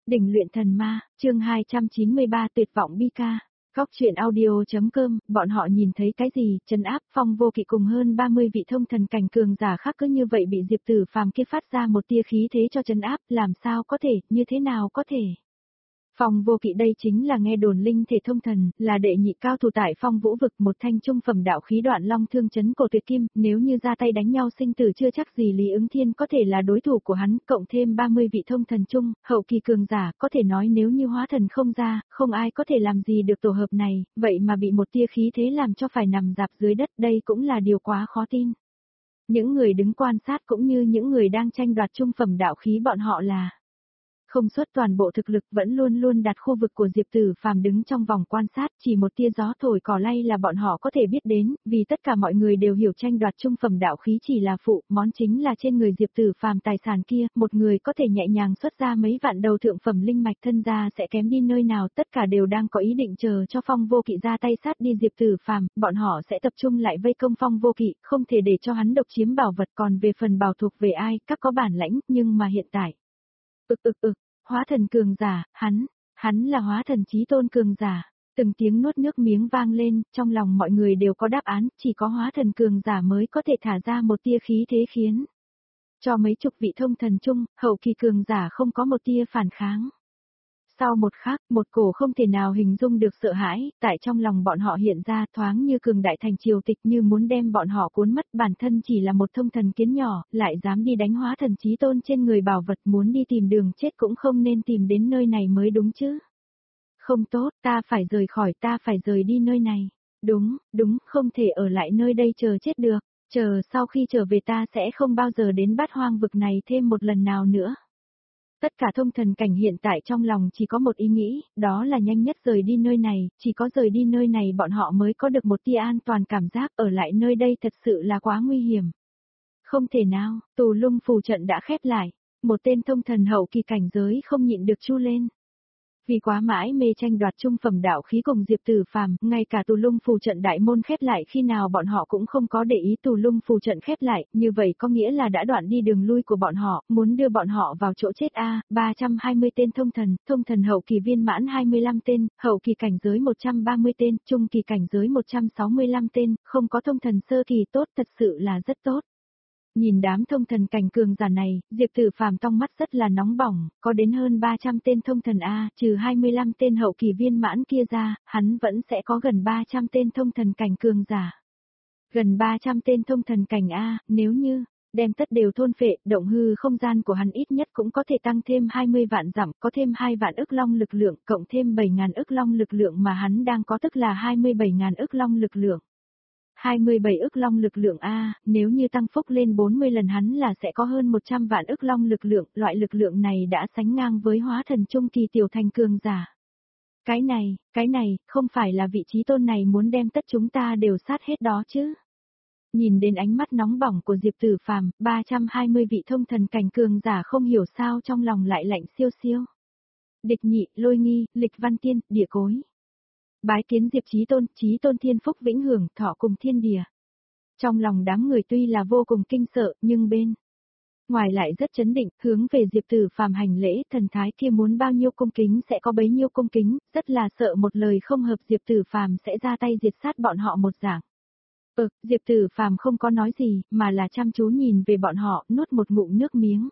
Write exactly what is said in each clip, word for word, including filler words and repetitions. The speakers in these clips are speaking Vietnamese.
Đỉnh luyện thần ma, chương hai trăm chín mươi ba tuyệt vọng bi ca. Góc truyện audio.com, bọn họ nhìn thấy cái gì, trấn áp Phong Vô Kỵ cùng hơn ba mươi vị thông thần cảnh cường giả khác cứ như vậy bị Diệp Tử Phàm kia phát ra một tia khí thế cho trấn áp, làm sao có thể, như thế nào có thể. Phong Vô Kỵ đây chính là nghe đồn linh thể thông thần, là đệ nhị cao thủ tại Phong Vũ vực, một thanh trung phẩm đạo khí Đoạn Long Thương chấn cổ tuyệt kim, nếu như ra tay đánh nhau sinh tử chưa chắc gì Lý Ứng Thiên có thể là đối thủ của hắn, cộng thêm ba mươi vị thông thần trung, hậu kỳ cường giả, có thể nói nếu như hóa thần không ra, không ai có thể làm gì được tổ hợp này, vậy mà bị một tia khí thế làm cho phải nằm dạp dưới đất, đây cũng là điều quá khó tin. Những người đứng quan sát cũng như những người đang tranh đoạt trung phẩm đạo khí bọn họ là không xuất toàn bộ thực lực, vẫn luôn luôn đặt khu vực của Diệp Tử Phàm đứng trong vòng quan sát, chỉ một tia gió thổi cỏ lay là bọn họ có thể biết đến, vì tất cả mọi người đều hiểu tranh đoạt trung phẩm đạo khí chỉ là phụ, món chính là trên người Diệp Tử Phàm tài sản kia, một người có thể nhẹ nhàng xuất ra mấy vạn đầu thượng phẩm linh mạch thân gia sẽ kém đi nơi nào, tất cả đều đang có ý định chờ cho Phong Vô Kỵ ra tay sát đi Diệp Tử Phàm, bọn họ sẽ tập trung lại vây công Phong Vô Kỵ, không thể để cho hắn độc chiếm bảo vật, còn về phần bảo thuộc về ai, các có bản lãnh, nhưng mà hiện tại ực ực ực, hóa thần cường giả, hắn, hắn là hóa thần chí tôn cường giả. Từng tiếng nuốt nước miếng vang lên, trong lòng mọi người đều có đáp án, chỉ có hóa thần cường giả mới có thể thả ra một tia khí thế khiến cho mấy chục vị thông thần chung, hậu kỳ cường giả không có một tia phản kháng. Sau một khắc, một cổ không thể nào hình dung được sợ hãi, tại trong lòng bọn họ hiện ra thoáng như cường đại thành triều tịch như muốn đem bọn họ cuốn mất, bản thân chỉ là một thông thần kiến nhỏ, lại dám đi đánh hóa thần chí tôn trên người bảo vật, muốn đi tìm đường chết cũng không nên tìm đến nơi này mới đúng chứ. Không tốt, ta phải rời khỏi, ta phải rời đi nơi này. Đúng, đúng, không thể ở lại nơi đây chờ chết được, chờ sau khi trở về ta sẽ không bao giờ đến Bát Hoang vực này thêm một lần nào nữa. Tất cả thông thần cảnh hiện tại trong lòng chỉ có một ý nghĩ, đó là nhanh nhất rời đi nơi này, chỉ có rời đi nơi này bọn họ mới có được một tia an toàn cảm giác, ở lại nơi đây thật sự là quá nguy hiểm. Không thể nào, tù lung phù trận đã khép lại, một tên thông thần hậu kỳ cảnh giới không nhịn được chu lên. Vì quá mãi mê tranh đoạt trung phẩm đạo khí cùng Diệp Tử Phàm, ngay cả tù lung phù trận đại môn khép lại khi nào bọn họ cũng không có để ý tù lung phù trận khép lại, như vậy có nghĩa là đã đoạn đi đường lui của bọn họ, muốn đưa bọn họ vào chỗ chết a, à, ba trăm hai mươi tên thông thần, thông thần hậu kỳ viên mãn hai mươi lăm tên, hậu kỳ cảnh giới một trăm ba mươi tên, trung kỳ cảnh giới một trăm sáu mươi lăm tên, không có thông thần sơ kỳ tốt, thật sự là rất tốt. Nhìn đám thông thần cảnh cường giả này, Diệp Tử Phàm trong mắt rất là nóng bỏng, có đến hơn ba trăm tên thông thần A, trừ hai mươi lăm tên hậu kỳ viên mãn kia ra, hắn vẫn sẽ có gần ba trăm tên thông thần cảnh cường giả. Gần ba trăm tên thông thần cảnh A, nếu như đem tất đều thôn phệ, động hư không gian của hắn ít nhất cũng có thể tăng thêm hai mươi vạn dặm, có thêm hai vạn ức long lực lượng, cộng thêm bảy ngàn ức long lực lượng mà hắn đang có tức là hai mươi bảy ngàn ức long lực lượng. hai mươi bảy ức long lực lượng A, nếu như tăng phúc lên bốn mươi lần hắn là sẽ có hơn một trăm vạn ức long lực lượng, loại lực lượng này đã sánh ngang với hóa thần trung kỳ tiểu thành cường giả. Cái này, cái này, không phải là vị trí tôn này muốn đem tất chúng ta đều sát hết đó chứ. Nhìn đến ánh mắt nóng bỏng của Diệp Tử Phàm, ba trăm hai mươi vị thông thần cảnh cường giả không hiểu sao trong lòng lại lạnh siêu siêu. Địch Nhị, Lôi Nghi, Lịch Văn Tiên, Địa Cối. Bái kiến Diệp Chí Tôn, Chí Tôn thiên phúc vĩnh hưởng, thọ cùng thiên địa. Trong lòng đám người tuy là vô cùng kinh sợ, nhưng bên ngoài lại rất chấn định, hướng về Diệp Tử Phàm hành lễ, thần thái kia muốn bao nhiêu cung kính sẽ có bấy nhiêu cung kính, rất là sợ một lời không hợp Diệp Tử Phàm sẽ ra tay diệt sát bọn họ một dạng. Ừ, Diệp Tử Phàm không có nói gì, mà là chăm chú nhìn về bọn họ, nuốt một ngụm nước miếng.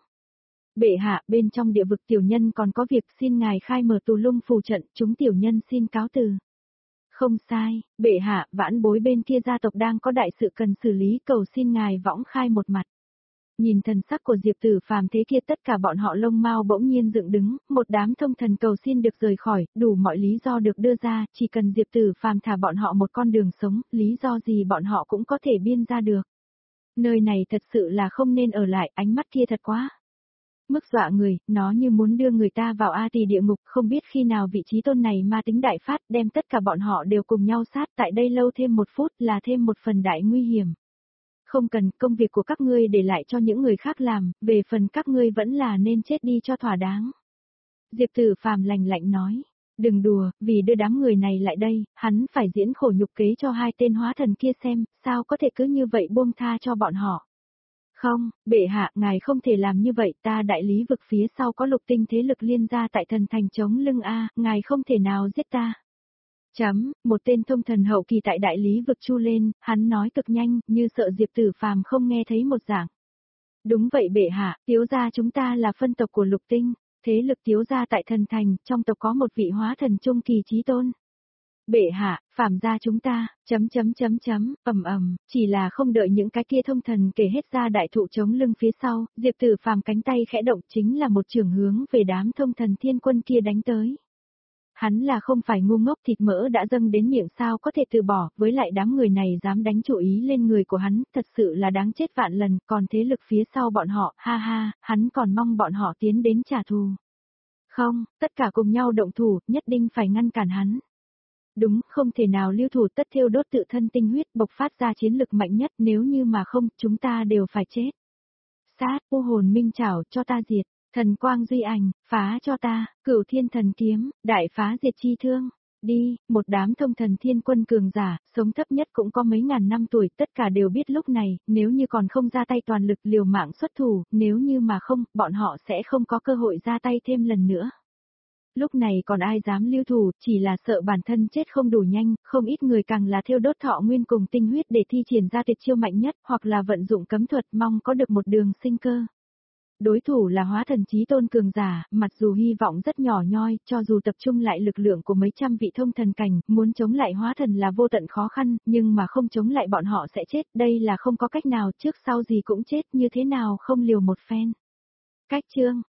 Bệ hạ, bên trong địa vực tiểu nhân còn có việc, xin ngài khai mở tù lung phù trận, chúng tiểu nhân xin cáo từ. Không sai, bệ hạ, vãn bối bên kia gia tộc đang có đại sự cần xử lý, cầu xin ngài võng khai một mặt. Nhìn thần sắc của Diệp Tử Phàm thế kia, tất cả bọn họ lông mao bỗng nhiên dựng đứng, một đám thông thần cầu xin được rời khỏi, đủ mọi lý do được đưa ra, chỉ cần Diệp Tử Phàm thả bọn họ một con đường sống, lý do gì bọn họ cũng có thể biên ra được. Nơi này thật sự là không nên ở lại, ánh mắt kia thật quá mức dọa người, nó như muốn đưa người ta vào A Tỳ địa ngục, không biết khi nào vị trí tôn này ma tính đại phát, đem tất cả bọn họ đều cùng nhau sát, tại đây lâu thêm một phút là thêm một phần đại nguy hiểm. Không cần, công việc của các ngươi để lại cho những người khác làm, về phần các ngươi vẫn là nên chết đi cho thỏa đáng. Diệp Tử Phàm lạnh lạnh nói, đừng đùa, vì đưa đám người này lại đây, hắn phải diễn khổ nhục kế cho hai tên hóa thần kia xem, sao có thể cứ như vậy buông tha cho bọn họ. Không, bệ hạ, ngài không thể làm như vậy, ta đại lý vực phía sau có lục tinh thế lực liên gia tại thần thành chống lưng A, ngài không thể nào giết ta. Chấm, một tên thông thần hậu kỳ tại đại lý vực chu lên, hắn nói cực nhanh, như sợ Diệp Tử Phàm không nghe thấy một dạng. Đúng vậy bệ hạ, tiếu gia chúng ta là phân tộc của lục tinh, thế lực tiếu gia tại thần thành, trong tộc có một vị hóa thần trung kỳ chí tôn. Bệ hạ, phàm gia chúng ta, chấm chấm chấm chấm, ầm ầm, chỉ là không đợi những cái kia thông thần kể hết ra đại thụ chống lưng phía sau, Diệp Tử Phàm cánh tay khẽ động chính là một trường hướng về đám thông thần thiên quân kia đánh tới. Hắn là không phải ngu ngốc, thịt mỡ đã dâng đến miệng sao có thể từ bỏ, với lại đám người này dám đánh chủ ý lên người của hắn, thật sự là đáng chết vạn lần, còn thế lực phía sau bọn họ, ha ha, hắn còn mong bọn họ tiến đến trả thù. Không, tất cả cùng nhau động thủ, nhất định phải ngăn cản hắn. Đúng, không thể nào lưu thủ, tất thiêu đốt tự thân tinh huyết bộc phát ra chiến lực mạnh nhất, nếu như mà không, chúng ta đều phải chết. Sát, u hồn minh trảo, cho ta diệt. Thần quang duy ảnh, phá cho ta, cửu thiên thần kiếm, đại phá diệt chi thương. Đi, một đám thông thần thiên quân cường giả, sống thấp nhất cũng có mấy ngàn năm tuổi, tất cả đều biết lúc này, nếu như còn không ra tay toàn lực liều mạng xuất thủ, nếu như mà không, bọn họ sẽ không có cơ hội ra tay thêm lần nữa. Lúc này còn ai dám lưu thủ, chỉ là sợ bản thân chết không đủ nhanh, không ít người càng là thiêu đốt thọ nguyên cùng tinh huyết để thi triển ra tuyệt chiêu mạnh nhất, hoặc là vận dụng cấm thuật mong có được một đường sinh cơ. Đối thủ là hóa thần chí tôn cường giả, mặc dù hy vọng rất nhỏ nhoi, cho dù tập trung lại lực lượng của mấy trăm vị thông thần cảnh, muốn chống lại hóa thần là vô tận khó khăn, nhưng mà không chống lại bọn họ sẽ chết, đây là không có cách nào, trước sau gì cũng chết, như thế nào không liều một phen. Cách chương